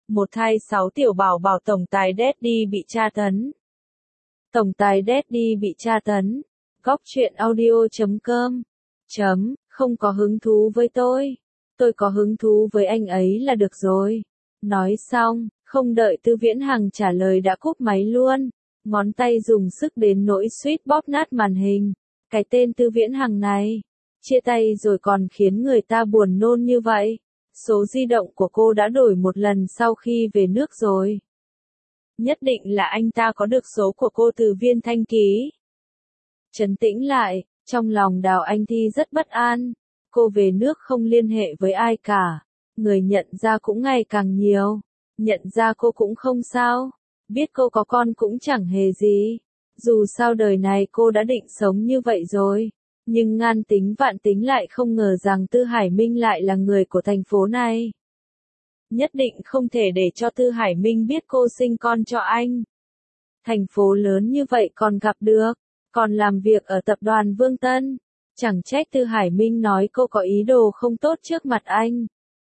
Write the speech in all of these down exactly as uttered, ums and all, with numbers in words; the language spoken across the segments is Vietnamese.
một thai sáu tiểu bảo bảo tổng tài Daddy bị tra tấn. Tổng tài Daddy bị tra tấn. Góc truyện audio chấm com. Chấm, không có hứng thú với tôi. Tôi có hứng thú với anh ấy là được rồi. Nói xong, không đợi Tư Viễn Hằng trả lời đã cúp máy luôn. Ngón tay dùng sức đến nỗi suýt bóp nát màn hình. Cái tên Tư Viễn Hằng này, chia tay rồi còn khiến người ta buồn nôn như vậy. Số di động của cô đã đổi một lần sau khi về nước rồi. Nhất định là anh ta có được số của cô từ Viên Thanh Ký. Trấn tĩnh lại, trong lòng Đào Anh Thi rất bất an. Cô về nước không liên hệ với ai cả. Người nhận ra cũng ngày càng nhiều. Nhận ra cô cũng không sao. Biết cô có con cũng chẳng hề gì. Dù sao đời này cô đã định sống như vậy rồi. Nhưng ngàn tính vạn tính lại không ngờ rằng Tư Hải Minh lại là người của thành phố này. Nhất định không thể để cho Tư Hải Minh biết cô sinh con cho anh. Thành phố lớn như vậy còn gặp được, còn làm việc ở tập đoàn Vương Tân. Chẳng trách Tư Hải Minh nói cô có ý đồ không tốt trước mặt anh.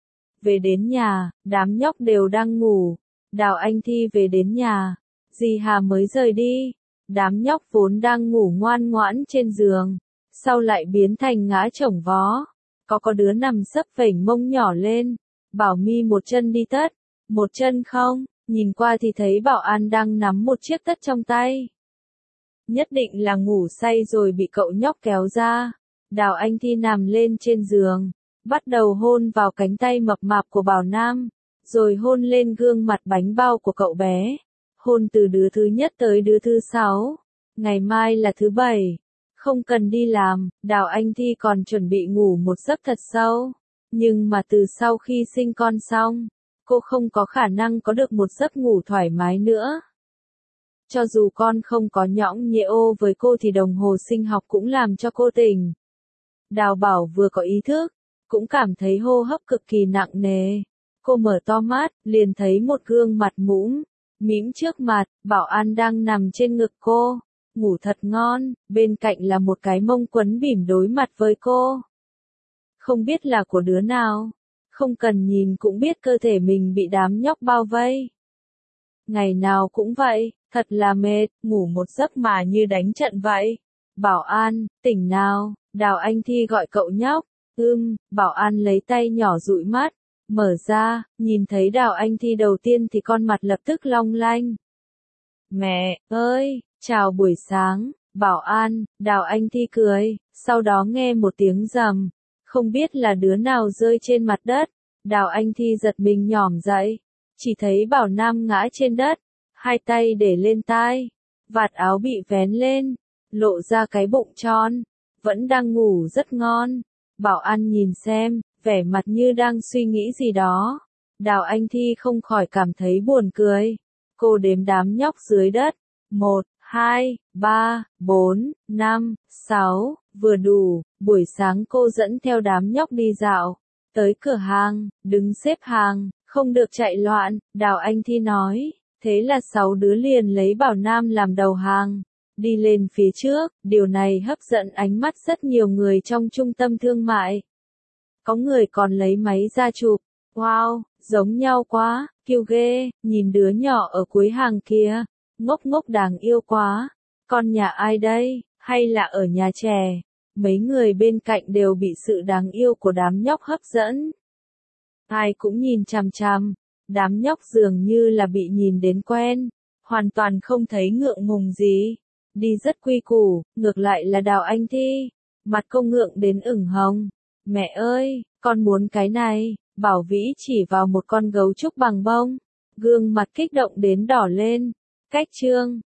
Về đến nhà, đám nhóc đều đang ngủ. Đào Anh Thi về đến nhà, dì Hà mới rời đi. Đám nhóc vốn đang ngủ ngoan ngoãn trên giường, sau lại biến thành ngã chồng vó. Có có đứa nằm sấp vểnh mông nhỏ lên. Bảo Mi một chân đi tất, một chân không, nhìn qua thì thấy Bảo An đang nắm một chiếc tất trong tay. Nhất định là ngủ say rồi bị cậu nhóc kéo ra. Đào Anh Thi nằm lên trên giường, bắt đầu hôn vào cánh tay mập mạp của Bảo Nam, rồi hôn lên gương mặt bánh bao của cậu bé. Hôn từ đứa thứ nhất tới đứa thứ sáu. Ngày mai là thứ bảy. Không cần đi làm, Đào Anh Thi còn chuẩn bị ngủ một giấc thật sâu. Nhưng mà từ sau khi sinh con xong, cô không có khả năng có được một giấc ngủ thoải mái nữa. Cho dù con không có nhõng nhẽo với cô thì đồng hồ sinh học cũng làm cho cô tỉnh. Đào Bảo vừa có ý thức, cũng cảm thấy hô hấp cực kỳ nặng nề. Cô mở to mắt, liền thấy một gương mặt mũm mĩm trước mặt. Bảo An đang nằm trên ngực cô, ngủ thật ngon, bên cạnh là một cái mông quấn bỉm đối mặt với cô. Không biết là của đứa nào, không cần nhìn cũng biết cơ thể mình bị đám nhóc bao vây. Ngày nào cũng vậy, thật là mệt, ngủ một giấc mà như đánh trận vậy. Bảo An, tỉnh nào, Đào Anh Thi gọi cậu nhóc. Ưm, Bảo An lấy tay nhỏ dụi mắt, mở ra, nhìn thấy Đào Anh Thi đầu tiên thì con mặt lập tức long lanh. Mẹ ơi, chào buổi sáng, Bảo An. Đào Anh Thi cười, sau đó nghe một tiếng rầm. Không biết là đứa nào rơi trên mặt đất. Đào Anh Thi giật mình nhỏm dậy, chỉ thấy Bảo Nam ngã trên đất, hai tay để lên tai, vạt áo bị vén lên, lộ ra cái bụng tròn, vẫn đang ngủ rất ngon. Bảo An nhìn xem, vẻ mặt như đang suy nghĩ gì đó. Đào Anh Thi không khỏi cảm thấy buồn cười. Cô đếm đám nhóc dưới đất. Một, hai, ba, bốn, năm, sáu, vừa đủ. Buổi sáng cô dẫn theo đám nhóc đi dạo, tới cửa hàng, đứng xếp hàng, không được chạy loạn. Đào Anh Thi nói, thế là sáu đứa liền lấy Bảo Nam làm đầu hàng, đi lên phía trước. Điều này hấp dẫn ánh mắt rất nhiều người trong trung tâm thương mại. Có người còn lấy máy ra chụp. Wow, giống nhau quá, kiêu ghê, nhìn đứa nhỏ ở cuối hàng kia, ngốc ngốc đáng yêu quá. Con nhà ai đây, hay là ở nhà trẻ? Mấy người bên cạnh đều bị sự đáng yêu của đám nhóc hấp dẫn. Ai cũng nhìn chằm chằm, đám nhóc dường như là bị nhìn đến quen, hoàn toàn không thấy ngượng ngùng gì. Đi rất quy củ, ngược lại là Đào Anh Thi, mặt cô ngượng đến ửng hồng. Mẹ ơi, con muốn cái này. Bảo Vĩ chỉ vào một con gấu trúc bằng bông, gương mặt kích động đến đỏ lên. Cách trương,